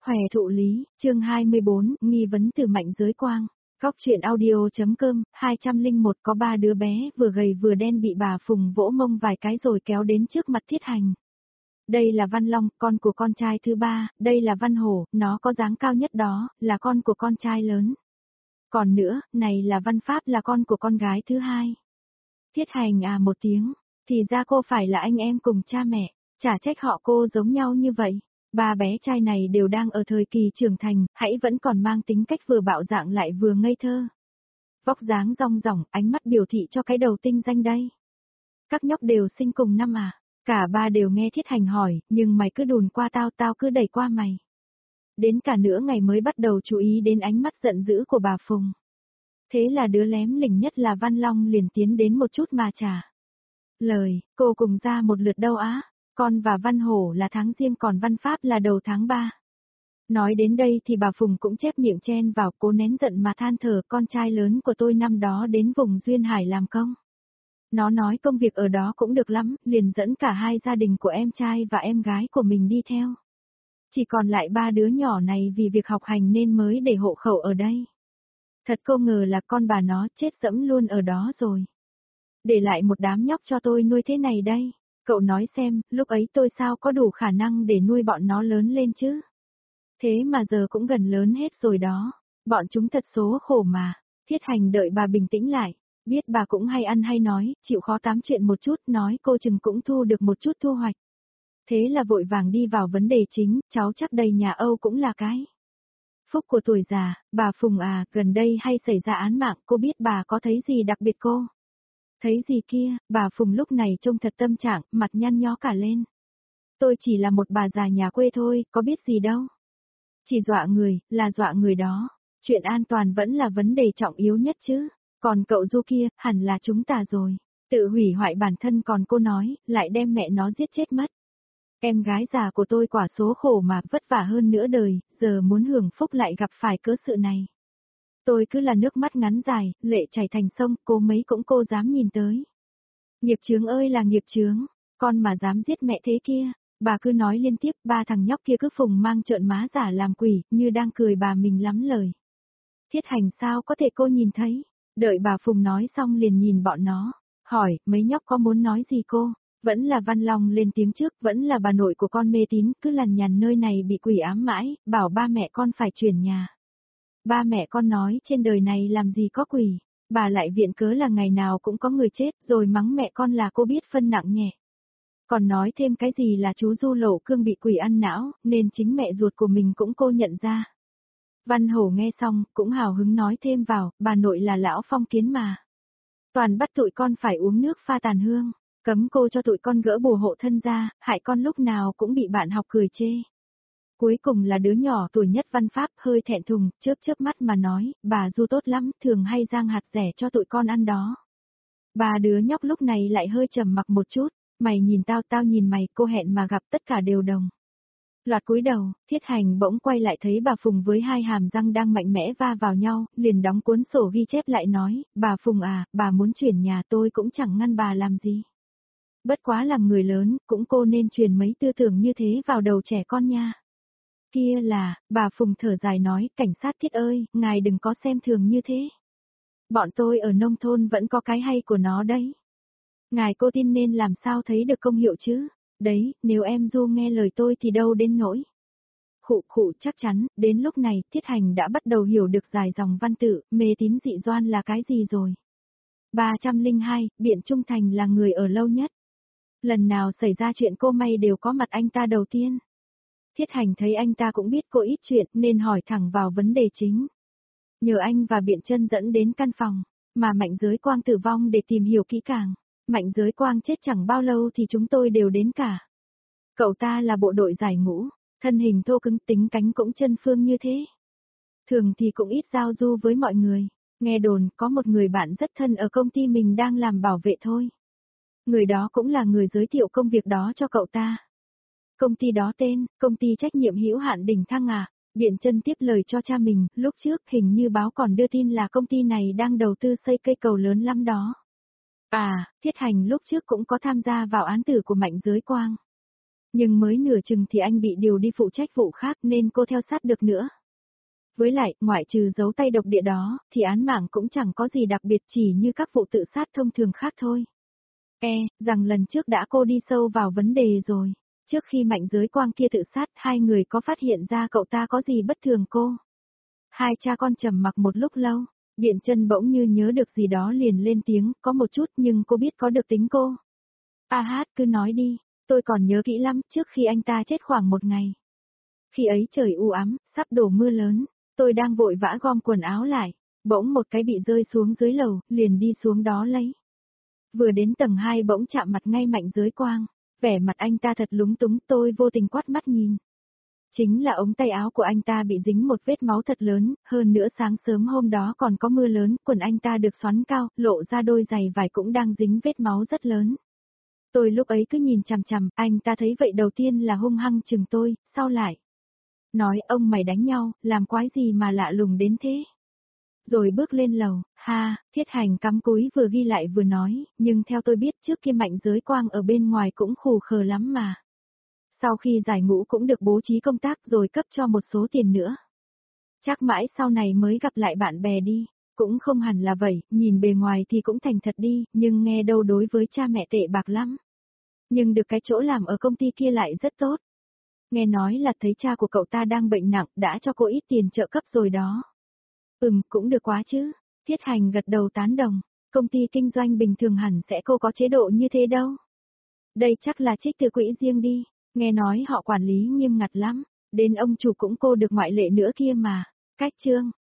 Hòe thụ lý, chương 24, nghi vấn từ Mạnh Giới Quang. Góc truyện audio.com, 201 có 3 đứa bé vừa gầy vừa đen bị bà Phùng vỗ mông vài cái rồi kéo đến trước mặt Thiết Hành. Đây là Văn Long, con của con trai thứ ba, đây là Văn Hổ, nó có dáng cao nhất đó, là con của con trai lớn. Còn nữa, này là Văn Pháp là con của con gái thứ hai. Thiết Hành à một tiếng, thì ra cô phải là anh em cùng cha mẹ, chả trách họ cô giống nhau như vậy. Ba bé trai này đều đang ở thời kỳ trưởng thành, hãy vẫn còn mang tính cách vừa bạo dạn lại vừa ngây thơ. Vóc dáng rong ròng, ánh mắt biểu thị cho cái đầu tinh danh đây. Các nhóc đều sinh cùng năm à? Cả ba đều nghe Thiết Hành hỏi, nhưng mày cứ đùn qua tao, tao cứ đẩy qua mày. Đến cả nửa ngày mới bắt đầu chú ý đến ánh mắt giận dữ của bà Phùng. Thế là đứa lém lỉnh nhất là Văn Long liền tiến đến một chút mà trả lời, cô cùng ra một lượt đâu á? Con và Văn Hổ là tháng riêng còn Văn Pháp là đầu tháng 3. Nói đến đây thì bà Phùng cũng chép miệng chen vào, cố nén giận mà than thở, con trai lớn của tôi năm đó đến vùng Duyên Hải làm công. Nó nói công việc ở đó cũng được lắm, liền dẫn cả hai gia đình của em trai và em gái của mình đi theo. Chỉ còn lại ba đứa nhỏ này vì việc học hành nên mới để hộ khẩu ở đây. Thật không ngờ là con bà nó chết dẫm luôn ở đó rồi. Để lại một đám nhóc cho tôi nuôi thế này đây. Cậu nói xem, lúc ấy tôi sao có đủ khả năng để nuôi bọn nó lớn lên chứ? Thế mà giờ cũng gần lớn hết rồi đó. Bọn chúng thật số khổ mà. Thiết Hành đợi bà bình tĩnh lại. Biết bà cũng hay ăn hay nói, chịu khó tám chuyện một chút, nói cô chừng cũng thu được một chút thu hoạch. Thế là vội vàng đi vào vấn đề chính, cháu chắc đầy nhà Âu cũng là cái phúc của tuổi già. Bà Phùng à, gần đây hay xảy ra án mạng, cô biết bà có thấy gì đặc biệt cô? Thấy gì kia, bà Phùng lúc này trông thật tâm trạng, mặt nhăn nhó cả lên. Tôi chỉ là một bà già nhà quê thôi, có biết gì đâu. Chỉ dọa người, là dọa người đó. Chuyện an toàn vẫn là vấn đề trọng yếu nhất chứ. Còn cậu Du kia, hẳn là chúng ta rồi. Tự hủy hoại bản thân còn cô nói, lại đem mẹ nó giết chết mất. Em gái già của tôi quả số khổ mà vất vả hơn nửa đời, giờ muốn hưởng phúc lại gặp phải cớ sự này. Tôi cứ là nước mắt ngắn dài, lệ chảy thành sông, cô mấy cũng cô dám nhìn tới. Nghiệp chướng ơi là nghiệp chướng, con mà dám giết mẹ thế kia, bà cứ nói liên tiếp, ba thằng nhóc kia cứ Phùng mang trợn má giả làm quỷ, như đang cười bà mình lắm lời. Thiết Hành sao có thể cô nhìn thấy, đợi bà Phùng nói xong liền nhìn bọn nó, hỏi, mấy nhóc có muốn nói gì cô? Vẫn là Văn Long lên tiếng trước, vẫn là bà nội của con mê tín, cứ lằn nhằn nơi này bị quỷ ám mãi, bảo ba mẹ con phải chuyển nhà. Ba mẹ con nói trên đời này làm gì có quỷ, bà lại viện cớ là ngày nào cũng có người chết rồi mắng mẹ con là cô biết phân nặng nhẹ. Còn nói thêm cái gì là chú Du Lộ Cương bị quỷ ăn não, nên chính mẹ ruột của mình cũng cô nhận ra. Văn Hổ nghe xong, cũng hào hứng nói thêm vào, bà nội là lão phong kiến mà. Toàn bắt tụi con phải uống nước pha tàn hương, cấm cô cho tụi con gỡ bùa hộ thân ra, hại con lúc nào cũng bị bạn học cười chê. Cuối cùng là đứa nhỏ tuổi nhất Văn Pháp hơi thẹn thùng, chớp mắt mà nói, bà Du tốt lắm, thường hay rang hạt rẻ cho tụi con ăn đó. Ba đứa nhóc lúc này lại hơi trầm mặc một chút, mày nhìn tao, tao nhìn mày, cô hẹn mà gặp tất cả đều đồng. Loạt cúi đầu, Thiết Hành bỗng quay lại thấy bà Phùng với hai hàm răng đang mạnh mẽ va vào nhau, liền đóng cuốn sổ ghi chép lại nói, bà Phùng à, bà muốn chuyển nhà tôi cũng chẳng ngăn bà làm gì. Bất quá làm người lớn, cũng cô nên truyền mấy tư tưởng như thế vào đầu trẻ con nha. Kia là, bà Phùng thở dài nói, cảnh sát Thiết ơi, ngài đừng có xem thường như thế. Bọn tôi ở nông thôn vẫn có cái hay của nó đấy. Ngài cô tin nên làm sao thấy được công hiệu chứ, đấy, nếu em Du nghe lời tôi thì đâu đến nỗi. Khụ chắc chắn, đến lúc này, Thiết Hành đã bắt đầu hiểu được dài dòng văn tự, mê tín dị đoan là cái gì rồi. 302, Biện Trung Thành là người ở lâu nhất. Lần nào xảy ra chuyện cô may đều có mặt anh ta đầu tiên. Thiết Hành thấy anh ta cũng biết cô ít chuyện nên hỏi thẳng vào vấn đề chính. Nhờ anh và Biện Chân dẫn đến căn phòng, mà Mạnh Giới Quang tử vong để tìm hiểu kỹ càng. Mạnh Giới Quang chết chẳng bao lâu thì chúng tôi đều đến cả. Cậu ta là bộ đội giải ngũ, thân hình thô cứng tính cánh cũng chân phương như thế. Thường thì cũng ít giao du với mọi người, nghe đồn có một người bạn rất thân ở công ty mình đang làm bảo vệ thôi. Người đó cũng là người giới thiệu công việc đó cho cậu ta. Công ty đó tên, công ty trách nhiệm hữu hạn Đỉnh Thăng à, Biện Chân tiếp lời cho cha mình, lúc trước hình như báo còn đưa tin là công ty này đang đầu tư xây cây cầu lớn lắm đó. À, Thiết Hành lúc trước cũng có tham gia vào án tử của Mạnh Giới Quang. Nhưng mới nửa chừng thì anh bị điều đi phụ trách vụ khác nên cô theo sát được nữa. Với lại, ngoại trừ dấu tay độc địa đó, thì án mạng cũng chẳng có gì đặc biệt chỉ như các vụ tự sát thông thường khác thôi. Rằng lần trước đã cô đi sâu vào vấn đề rồi. Trước khi Mạnh Giới Quang kia tự sát, hai người có phát hiện ra cậu ta có gì bất thường cô? Hai cha con trầm mặc một lúc lâu, Biện Chân bỗng như nhớ được gì đó liền lên tiếng, có một chút nhưng cô biết có được tính cô. Hát cứ nói đi, tôi còn nhớ kỹ lắm, trước khi anh ta chết khoảng một ngày. Khi ấy trời u ám, sắp đổ mưa lớn, tôi đang vội vã gom quần áo lại, bỗng một cái bị rơi xuống dưới lầu, liền đi xuống đó lấy. Vừa đến tầng 2 bỗng chạm mặt ngay Mạnh Giới Quang, vẻ mặt anh ta thật lúng túng, tôi vô tình quát mắt nhìn. Chính là ống tay áo của anh ta bị dính một vết máu thật lớn, hơn nữa sáng sớm hôm đó còn có mưa lớn, quần anh ta được xoắn cao, lộ ra đôi giày vải cũng đang dính vết máu rất lớn. Tôi lúc ấy cứ nhìn chằm chằm, anh ta thấy vậy đầu tiên là hung hăng chừng tôi, sau lại nói ông mày đánh nhau, làm quái gì mà lạ lùng đến thế. Rồi bước lên lầu, Thiết Hành cắm cúi vừa ghi lại vừa nói, nhưng theo tôi biết trước kia Mạnh Giới Quang ở bên ngoài cũng khù khờ lắm mà. Sau khi giải ngũ cũng được bố trí công tác rồi cấp cho một số tiền nữa. Chắc mãi sau này mới gặp lại bạn bè đi, cũng không hẳn là vậy, nhìn bề ngoài thì cũng thành thật đi, nhưng nghe đâu đối với cha mẹ tệ bạc lắm. Nhưng được cái chỗ làm ở công ty kia lại rất tốt. Nghe nói là thấy cha của cậu ta đang bệnh nặng, đã cho cô ít tiền trợ cấp rồi đó. Cũng được quá chứ. Thiết Hành gật đầu tán đồng, công ty kinh doanh bình thường hẳn sẽ cô có chế độ như thế đâu. Đây chắc là trích từ quỹ riêng đi, nghe nói họ quản lý nghiêm ngặt lắm, đến ông chủ cũng cô được ngoại lệ nữa kia mà. Cách chương